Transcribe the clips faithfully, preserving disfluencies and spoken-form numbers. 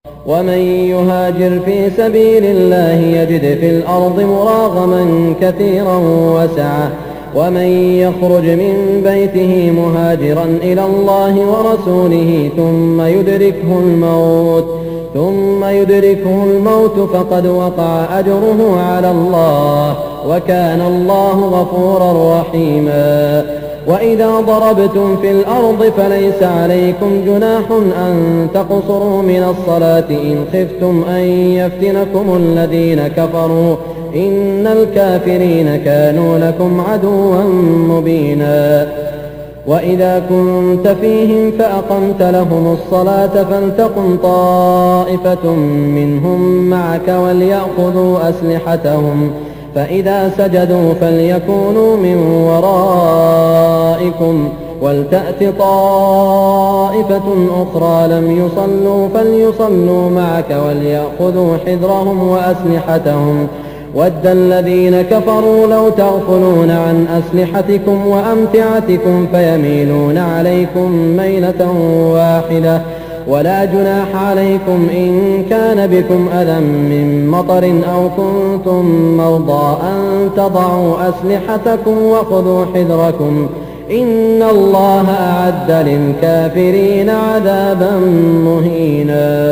ومن يهاجر في سبيل الله يجد في الأرض مراغما كثيرا وسعة ومن يخرج من بيته مهاجرا إلى الله ورسوله ثم يدركه الموت ثم يدركه الموت فقد وقع أجره على الله وكان الله غفورا رحيما. وإذا ضربتم في الأرض فليس عليكم جناح أن تقصروا من الصلاة إن خفتم أن يفتنكم الذين كفروا إن الكافرين كانوا لكم عدوا مبينا. وإذا كنت فيهم فأقمت لهم الصلاة فلتقم طائفة منهم معك وليأخذوا أسلحتهم فإذا سجدوا فليكونوا من ورائكم ولتأت طائفة أخرى لم يصلوا فليصلوا معك وليأخذوا حذرهم وأسلحتهم ود الذين كفروا لو تغفلون عن أسلحتكم وأمتعتكم فيميلون عليكم ميلة واحدة ولا جناح عليكم إن كان بكم أذى من مطر أو كنتم مرضى أن تضعوا أسلحتكم وخذوا حذركم إن الله أعد للكافرين عذابا مهينا.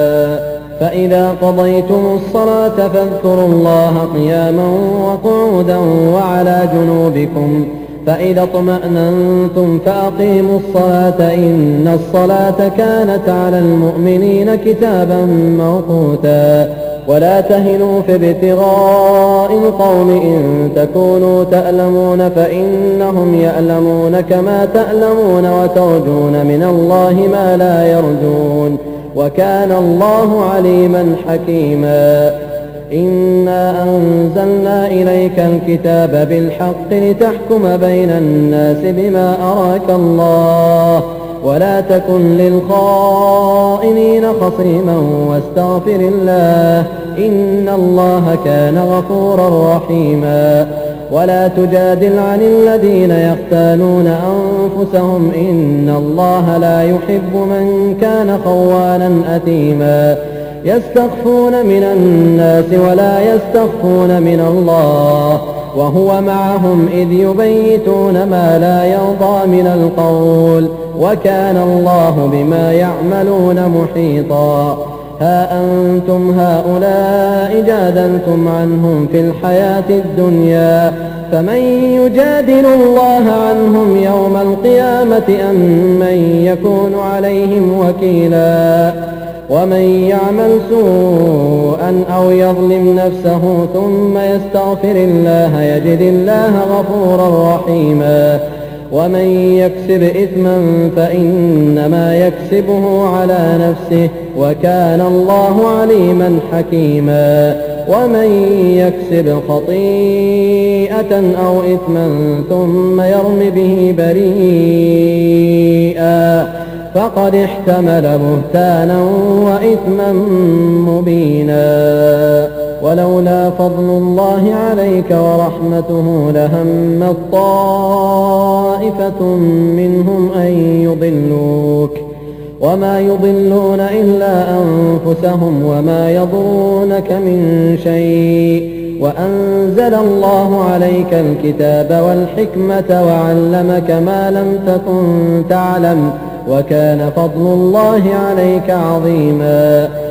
فإذا قضيتم الصلاة فاذكروا الله قياما وقعودا وعلى جنوبكم فإذا اطمأننتم فأقيموا الصلاة إن الصلاة كانت على المؤمنين كتابا موقوتا. ولا تهنوا في ابتغاء القوم إن تكونوا تألمون فإنهم يألمون كما تألمون وترجون من الله ما لا يرجون وكان الله عليما حكيما. إنا أنزلنا إليك الكتاب بالحق لتحكم بين الناس بما أراك الله ولا تكن للخائنين خصيما واستغفر الله إن الله كان غفورا رحيما. ولا تجادل عن الذين يختانون أنفسهم إن الله لا يحب من كان خوانا أثيما. يستخفون من الناس ولا يستخفون من الله وهو معهم إذ يبيتون ما لا يرضى من القول وكان الله بما يعملون محيطا. ها أنتم هؤلاء جادلتم عنهم في الحياة الدنيا فمن يجادل الله عنهم يوم القيامة أم من يكون عليهم وكيلا. ومن يعمل سوءا أو يظلم نفسه ثم يستغفر الله يجد الله غفورا رحيما. ومن يكسب إثما فإنما يكسبه على نفسه وكان الله عليما حكيما. ومن يكسب خطيئة أو إثما ثم يرم به بريئا فقد احتمل بهتانا وإثما مبينا. ولولا فضل الله عليك ورحمته لهمت طائفة منهم أن يضلوك وما يضلون إلا أنفسهم وما يضرونك من شيء وأنزل الله عليك الكتاب والحكمة وعلمك ما لم تكن تعلم وكان فضل الله عليك عظيما.